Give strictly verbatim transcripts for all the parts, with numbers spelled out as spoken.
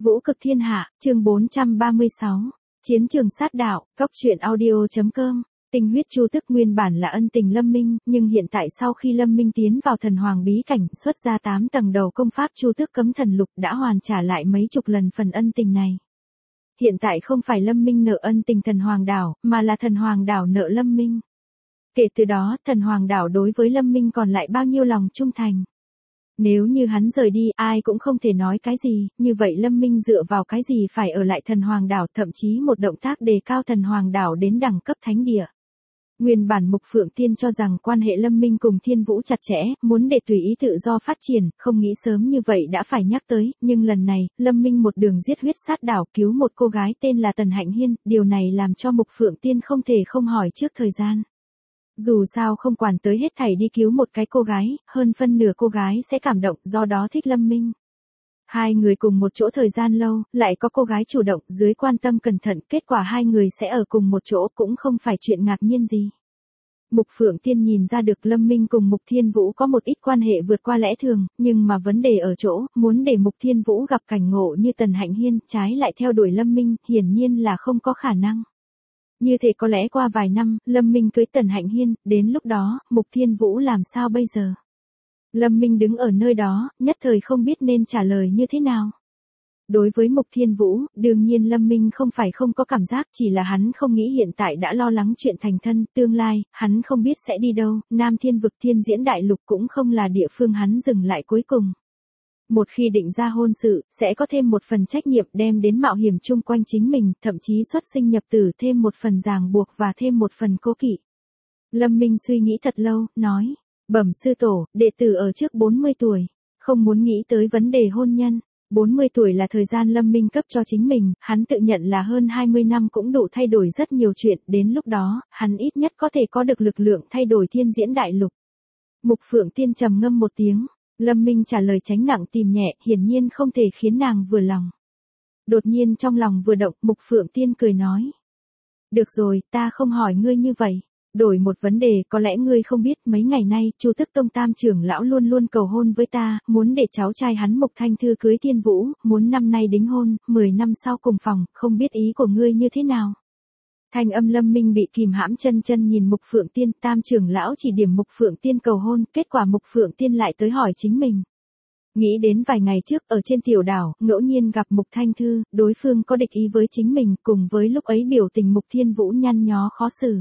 Vũ cực thiên hạ, chương bốn trăm ba mươi sáu. Chiến trường sát đạo, cóc truyện audio.com. Tình huyết chu tức nguyên bản là ân tình Lâm Minh, nhưng hiện tại sau khi Lâm Minh tiến vào thần hoàng bí cảnh, xuất ra tám tầng đầu công pháp chu tức cấm thần lục đã hoàn trả lại mấy chục lần phần ân tình này. Hiện tại không phải Lâm Minh nợ ân tình thần hoàng đảo, mà là thần hoàng đảo nợ Lâm Minh. Kể từ đó, thần hoàng đảo đối với Lâm Minh còn lại bao nhiêu lòng trung thành. Nếu như hắn rời đi, ai cũng không thể nói cái gì, như vậy Lâm Minh dựa vào cái gì phải ở lại thần hoàng đảo, thậm chí một động tác đề cao thần hoàng đảo đến đẳng cấp thánh địa. Nguyên bản Mục Phượng Tiên cho rằng quan hệ Lâm Minh cùng Thiên Vũ chặt chẽ, muốn để tùy ý tự do phát triển, không nghĩ sớm như vậy đã phải nhắc tới, nhưng lần này, Lâm Minh một đường giết huyết sát đảo cứu một cô gái tên là Tần Hạnh Hiên, điều này làm cho Mục Phượng Tiên không thể không hỏi trước thời gian. Dù sao không quản tới hết thảy đi cứu một cái cô gái, hơn phân nửa cô gái sẽ cảm động, do đó thích Lâm Minh. Hai người cùng một chỗ thời gian lâu, lại có cô gái chủ động, dưới quan tâm cẩn thận, kết quả hai người sẽ ở cùng một chỗ cũng không phải chuyện ngạc nhiên gì. Mục Phượng Tiên nhìn ra được Lâm Minh cùng Mục Thiên Vũ có một ít quan hệ vượt qua lẽ thường, nhưng mà vấn đề ở chỗ, muốn để Mục Thiên Vũ gặp cảnh ngộ như Tần Hạnh Hiên, trái lại theo đuổi Lâm Minh, hiển nhiên là không có khả năng. Như thế có lẽ qua vài năm, Lâm Minh cưới Tần Hạnh Hiên, đến lúc đó, Mục Thiên Vũ làm sao bây giờ? Lâm Minh đứng ở nơi đó, nhất thời không biết nên trả lời như thế nào. Đối với Mục Thiên Vũ, đương nhiên Lâm Minh không phải không có cảm giác, chỉ là hắn không nghĩ hiện tại đã lo lắng chuyện thành thân, tương lai, hắn không biết sẽ đi đâu, Nam Thiên vực Thiên Diễn Đại Lục cũng không là địa phương hắn dừng lại cuối cùng. Một khi định ra hôn sự, sẽ có thêm một phần trách nhiệm đem đến mạo hiểm chung quanh chính mình, thậm chí xuất sinh nhập tử thêm một phần ràng buộc và thêm một phần cố kỵ. Lâm Minh suy nghĩ thật lâu, nói, bẩm sư tổ, đệ tử ở trước bốn mươi tuổi, không muốn nghĩ tới vấn đề hôn nhân. bốn mươi tuổi là thời gian Lâm Minh cấp cho chính mình, hắn tự nhận là hơn hai mươi năm cũng đủ thay đổi rất nhiều chuyện, đến lúc đó, hắn ít nhất có thể có được lực lượng thay đổi Thiên Diễn Đại Lục. Mục Phượng Tiên trầm ngâm một tiếng. Lâm Minh trả lời tránh nặng tìm nhẹ, hiển nhiên không thể khiến nàng vừa lòng. Đột nhiên trong lòng vừa động, Mục Phượng Tiên cười nói. Được rồi, ta không hỏi ngươi như vậy. Đổi một vấn đề, có lẽ ngươi không biết, mấy ngày nay, Chu Tức Tông Tam trưởng lão luôn luôn cầu hôn với ta, muốn để cháu trai hắn Mục Thanh Thư cưới Thiên Vũ, muốn năm nay đính hôn, mười năm sau cùng phòng, không biết ý của ngươi như thế nào. Thanh âm Lâm Minh bị kìm hãm, chân chân nhìn Mục Phượng Tiên, Tam trưởng lão chỉ điểm Mục Phượng Tiên cầu hôn, kết quả Mục Phượng Tiên lại tới hỏi chính mình. Nghĩ đến vài ngày trước, ở trên tiểu đảo, ngẫu nhiên gặp Mục Thanh Thư, đối phương có địch ý với chính mình, cùng với lúc ấy biểu tình Mục Thiên Vũ nhăn nhó khó xử.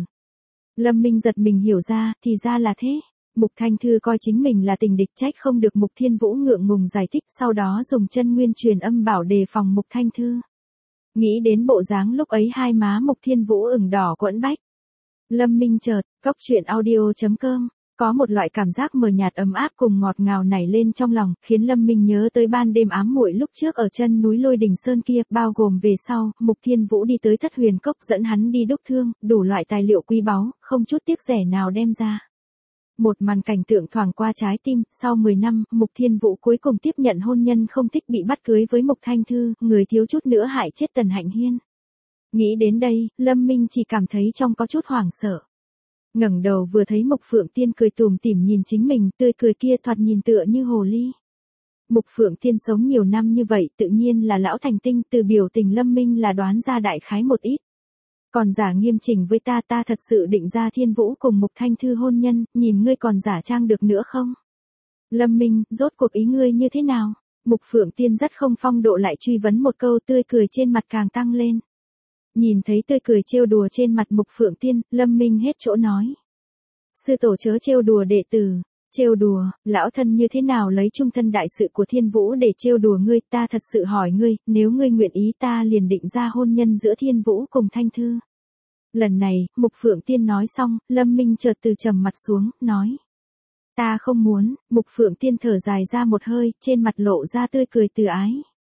Lâm Minh giật mình hiểu ra, thì ra là thế. Mục Thanh Thư coi chính mình là tình địch, trách không được Mục Thiên Vũ ngượng ngùng giải thích, sau đó dùng chân nguyên truyền âm bảo đề phòng Mục Thanh Thư. Nghĩ đến bộ dáng lúc ấy hai má Mục Thiên Vũ ửng đỏ quẫn bách. Lâm Minh chợt, cóc truyện audio.com, có một loại cảm giác mờ nhạt ấm áp cùng ngọt ngào nảy lên trong lòng, khiến Lâm Minh nhớ tới ban đêm ám muội lúc trước ở chân núi Lôi Đình Sơn kia, bao gồm về sau, Mục Thiên Vũ đi tới Thất Huyền Cốc dẫn hắn đi đúc thương, đủ loại tài liệu quý báu, không chút tiếc rẻ nào đem ra. Một màn cảnh tượng thoảng qua trái tim, sau mười năm, Mục Thiên Vũ cuối cùng tiếp nhận hôn nhân, không thích bị bắt cưới với Mục Thanh Thư, người thiếu chút nữa hại chết Tần Hạnh Hiên. Nghĩ đến đây, Lâm Minh chỉ cảm thấy trong có chút hoảng sợ. Ngẩng đầu vừa thấy Mục Phượng Tiên cười tủm tỉm nhìn chính mình, tươi cười kia thoạt nhìn tựa như hồ ly. Mục Phượng Tiên sống nhiều năm như vậy, tự nhiên là lão thành tinh, từ biểu tình Lâm Minh là đoán ra đại khái một ít. Còn giả nghiêm chỉnh với ta, ta thật sự định ra Thiên Vũ cùng Mục Thanh Thư hôn nhân, nhìn ngươi còn giả trang được nữa không? Lâm Minh, rốt cuộc ý ngươi như thế nào? Mục Phượng Tiên rất không phong độ lại truy vấn một câu, tươi cười trên mặt càng tăng lên. Nhìn thấy tươi cười trêu đùa trên mặt Mục Phượng Tiên, Lâm Minh hết chỗ nói. Sư tổ chớ trêu đùa đệ tử, trêu đùa, lão thân như thế nào lấy trung thân đại sự của Thiên Vũ để trêu đùa ngươi, ta thật sự hỏi ngươi, nếu ngươi nguyện ý ta liền định ra hôn nhân giữa Thiên Vũ cùng Thanh Thư. Lần này, Mục Phượng Tiên nói xong, Lâm Minh chợt từ trầm mặt xuống, nói. Ta không muốn, Mục Phượng Tiên thở dài ra một hơi, trên mặt lộ ra tươi cười từ ái.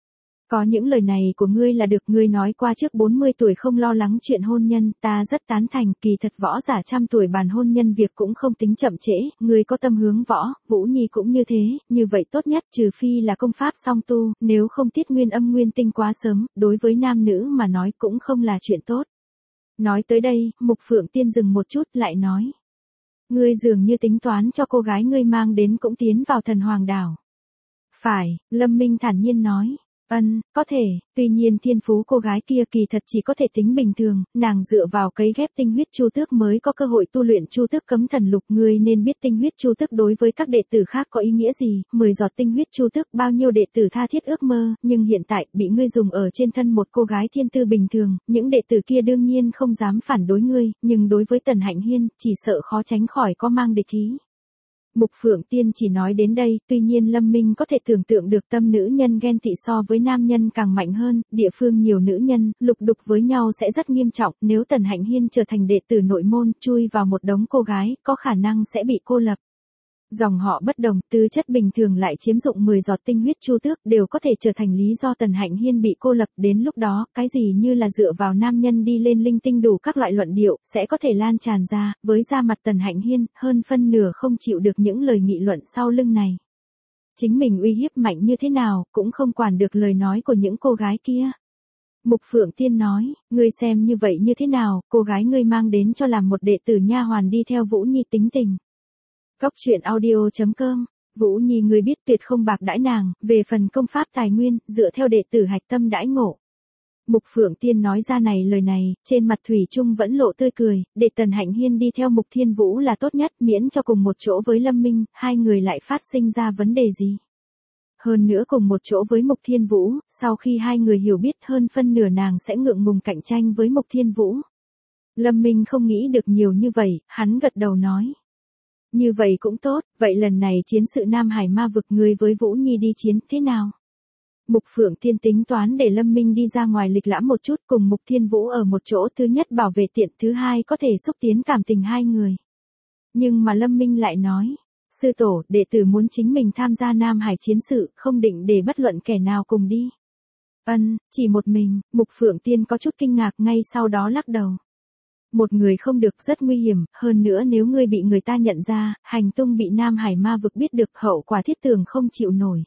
Có những lời này của ngươi là được, ngươi nói qua trước bốn mươi tuổi không lo lắng chuyện hôn nhân, ta rất tán thành, kỳ thật võ giả trăm tuổi bàn hôn nhân việc cũng không tính chậm trễ, ngươi có tâm hướng võ, Vũ Nhi cũng như thế, như vậy tốt nhất trừ phi là công pháp song tu, nếu không tiết nguyên âm nguyên tinh quá sớm, đối với nam nữ mà nói cũng không là chuyện tốt. Nói tới đây, Mục Phượng Tiên dừng một chút lại nói. Ngươi dường như tính toán cho cô gái ngươi mang đến cũng tiến vào thần hoàng đảo. Phải, Lâm Minh thản nhiên nói. Ân, có thể, tuy nhiên thiên phú cô gái kia kỳ thật chỉ có thể tính bình thường, nàng dựa vào cấy ghép tinh huyết chu tước mới có cơ hội tu luyện chu tước cấm thần lục. Ngươi nên biết tinh huyết chu tước đối với các đệ tử khác có ý nghĩa gì, mười giọt tinh huyết chu tước bao nhiêu đệ tử tha thiết ước mơ, nhưng hiện tại bị ngươi dùng ở trên thân một cô gái thiên tư bình thường, những đệ tử kia đương nhiên không dám phản đối ngươi, nhưng đối với Tần Hạnh Hiên, chỉ sợ khó tránh khỏi có mang địch ý. Mục Phượng Tiên chỉ nói đến đây, tuy nhiên Lâm Minh có thể tưởng tượng được tâm nữ nhân ghen tị so với nam nhân càng mạnh hơn, địa phương nhiều nữ nhân, lục đục với nhau sẽ rất nghiêm trọng, nếu Tần Hạnh Hiên trở thành đệ tử nội môn, chui vào một đống cô gái, có khả năng sẽ bị cô lập. Dòng họ bất đồng, tư chất bình thường lại chiếm dụng mười giọt tinh huyết chu tước, đều có thể trở thành lý do Tần Hạnh Hiên bị cô lập. Đến lúc đó, cái gì như là dựa vào nam nhân đi lên linh tinh đủ các loại luận điệu, sẽ có thể lan tràn ra, với da mặt Tần Hạnh Hiên, hơn phân nửa không chịu được những lời nghị luận sau lưng này. Chính mình uy hiếp mạnh như thế nào, cũng không quản được lời nói của những cô gái kia. Mục Phượng Tiên nói, ngươi xem như vậy như thế nào, cô gái ngươi mang đến cho làm một đệ tử nha hoàn đi theo Vũ Nhi tính tình. Cốc truyện audio chấm com, Vũ Nhi người biết tuyệt không bạc đãi nàng, về phần công pháp tài nguyên, dựa theo đệ tử hạch tâm đãi ngộ. Mục Phượng Tiên nói ra này lời này, trên mặt thủy chung vẫn lộ tươi cười, để Tần Hạnh Hiên đi theo Mục Thiên Vũ là tốt nhất, miễn cho cùng một chỗ với Lâm Minh, hai người lại phát sinh ra vấn đề gì. Hơn nữa cùng một chỗ với Mục Thiên Vũ, sau khi hai người hiểu biết hơn phân nửa nàng sẽ ngượng ngùng cạnh tranh với Mục Thiên Vũ. Lâm Minh không nghĩ được nhiều như vậy, hắn gật đầu nói. Như vậy cũng tốt, vậy lần này chiến sự Nam Hải ma vực ngươi với Vũ Nhi đi chiến thế nào? Mục Phượng Tiên tính toán để Lâm Minh đi ra ngoài lịch lãm một chút cùng Mục Thiên Vũ ở một chỗ, thứ nhất bảo vệ tiện, thứ hai có thể xúc tiến cảm tình hai người. Nhưng mà Lâm Minh lại nói, sư tổ, đệ tử muốn chính mình tham gia Nam Hải chiến sự, không định để bất luận kẻ nào cùng đi. Ân, chỉ một mình, Mục Phượng Tiên có chút kinh ngạc, ngay sau đó lắc đầu. Một người không được, rất nguy hiểm, hơn nữa nếu ngươi bị người ta nhận ra, hành tung bị Nam Hải ma vực biết được, hậu quả thiết tưởng không chịu nổi.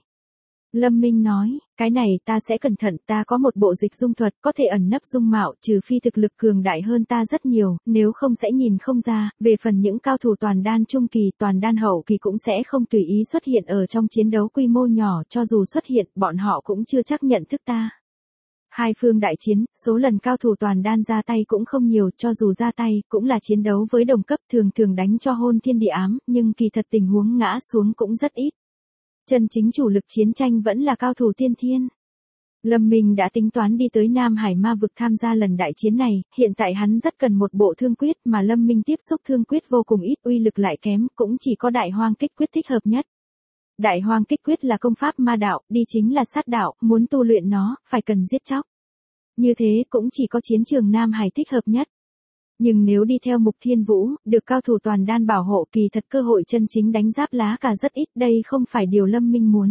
Lâm Minh nói, cái này ta sẽ cẩn thận, ta có một bộ dịch dung thuật, có thể ẩn nấp dung mạo, trừ phi thực lực cường đại hơn ta rất nhiều, nếu không sẽ nhìn không ra. Về phần những cao thủ toàn đan trung kỳ, toàn đan hậu kỳ cũng sẽ không tùy ý xuất hiện ở trong chiến đấu quy mô nhỏ, cho dù xuất hiện, bọn họ cũng chưa chắc nhận thức ta. Hai phương đại chiến, số lần cao thủ toàn đan ra tay cũng không nhiều, cho dù ra tay, cũng là chiến đấu với đồng cấp, thường thường đánh cho hôn thiên địa ám, nhưng kỳ thật tình huống ngã xuống cũng rất ít. Chân chính chủ lực chiến tranh vẫn là cao thủ tiên thiên. Lâm Minh đã tính toán đi tới Nam Hải ma vực tham gia lần đại chiến này, hiện tại hắn rất cần một bộ thương quyết, mà Lâm Minh tiếp xúc thương quyết vô cùng ít, uy lực lại kém, cũng chỉ có đại hoang kích quyết thích hợp nhất. Đại hoang kích quyết là công pháp ma đạo, đi chính là sát đạo, muốn tu luyện nó, phải cần giết chóc. Như thế cũng chỉ có chiến trường Nam Hải thích hợp nhất. Nhưng nếu đi theo Mục Thiên Vũ, được cao thủ toàn đan bảo hộ, kỳ thật cơ hội chân chính đánh giáp lá cả rất ít, đây không phải điều Lâm Minh muốn.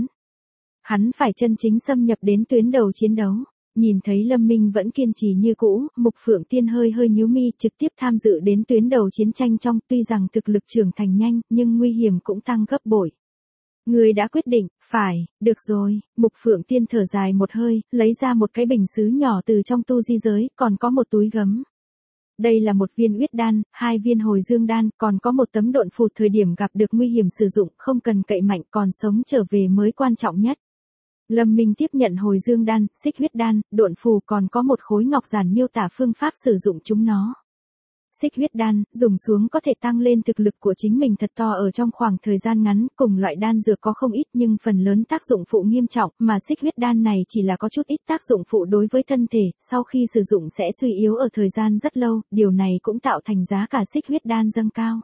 Hắn phải chân chính xâm nhập đến tuyến đầu chiến đấu. Nhìn thấy Lâm Minh vẫn kiên trì như cũ, Mục Phượng Tiên hơi hơi nhíu mi, trực tiếp tham dự đến tuyến đầu chiến tranh trong, tuy rằng thực lực trưởng thành nhanh, nhưng nguy hiểm cũng tăng gấp bội. Người đã quyết định, phải, được rồi. Mục Phượng Tiên thở dài một hơi, lấy ra một cái bình sứ nhỏ từ trong tu di giới, còn có một túi gấm. Đây là một viên uyết đan, hai viên hồi dương đan, còn có một tấm độn phù, thời điểm gặp được nguy hiểm sử dụng, không cần cậy mạnh, còn sống trở về mới quan trọng nhất. Lâm Minh tiếp nhận hồi dương đan, xích huyết đan, độn phù, còn có một khối ngọc giản miêu tả phương pháp sử dụng chúng nó. Xích huyết đan, dùng xuống có thể tăng lên thực lực của chính mình thật to ở trong khoảng thời gian ngắn, cùng loại đan dược có không ít nhưng phần lớn tác dụng phụ nghiêm trọng, mà xích huyết đan này chỉ là có chút ít tác dụng phụ đối với thân thể, sau khi sử dụng sẽ suy yếu ở thời gian rất lâu, điều này cũng tạo thành giá cả xích huyết đan dâng cao.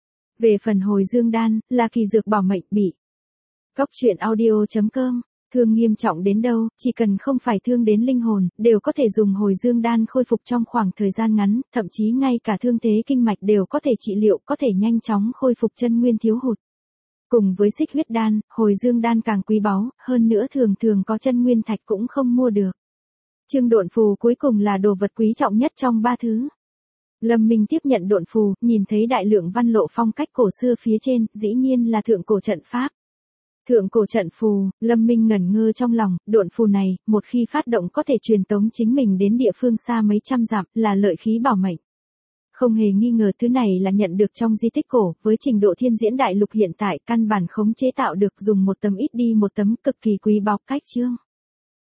Về phần hồi dương đan, là kỳ dược bảo mệnh bị. Cốc truyện audio chấm com. Thương nghiêm trọng đến đâu, chỉ cần không phải thương đến linh hồn, đều có thể dùng hồi dương đan khôi phục trong khoảng thời gian ngắn, thậm chí ngay cả thương thế kinh mạch đều có thể trị liệu, có thể nhanh chóng khôi phục chân nguyên thiếu hụt. Cùng với xích huyết đan, hồi dương đan càng quý báu, hơn nữa thường thường có chân nguyên thạch cũng không mua được. Chương độn phù cuối cùng là đồ vật quý trọng nhất trong ba thứ. Lâm Minh tiếp nhận độn phù, nhìn thấy đại lượng văn lộ phong cách cổ xưa phía trên, dĩ nhiên là thượng cổ trận pháp. Thượng cổ trận phù, Lâm Minh ngẩn ngơ trong lòng, độn phù này, một khi phát động có thể truyền tống chính mình đến địa phương xa mấy trăm dặm, là lợi khí bảo mệnh. Không hề nghi ngờ thứ này là nhận được trong di tích cổ, với trình độ thiên diễn đại lục hiện tại, căn bản khống chế tạo được, dùng một tấm ít đi một tấm, cực kỳ quý báu cách chương.